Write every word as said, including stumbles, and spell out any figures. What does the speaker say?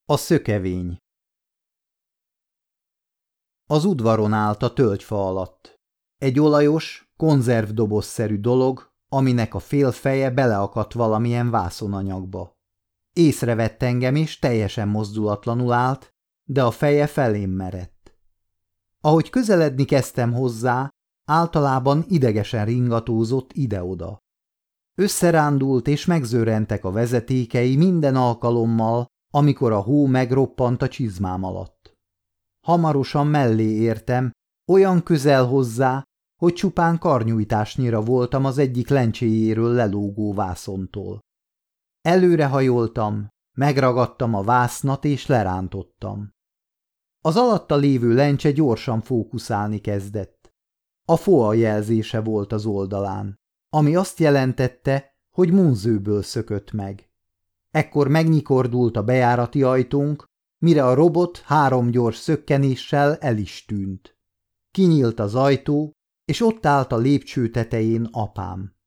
A szökevény. Az udvaron állt a tölgyfa alatt. Egy olajos, konzervdobozszerű dolog, aminek a fél feje beleakadt valamilyen vászonanyagba. Észrevett engem, és teljesen mozdulatlanul állt, de a feje felém merett. Ahogy közeledni kezdtem hozzá, általában idegesen ringatózott ide-oda. Összerándult, és megzörrentek a vezetékei minden alkalommal, amikor a hó megroppant a csizmám alatt. Hamarosan mellé értem, olyan közel hozzá, hogy csupán karnyújtásnyira voltam az egyik lencséjéről lelógó vászontól. Előrehajoltam, megragadtam a vásznat és lerántottam. Az alatta lévő lencse gyorsan fókuszálni kezdett. A foa jelzése volt az oldalán, ami azt jelentette, hogy munzőből szökött meg. Ekkor megnyikordult a bejárati ajtónk, mire a robot három gyors szökkenéssel el is tűnt. Kinyílt az ajtó, és ott állt a lépcső tetején apám.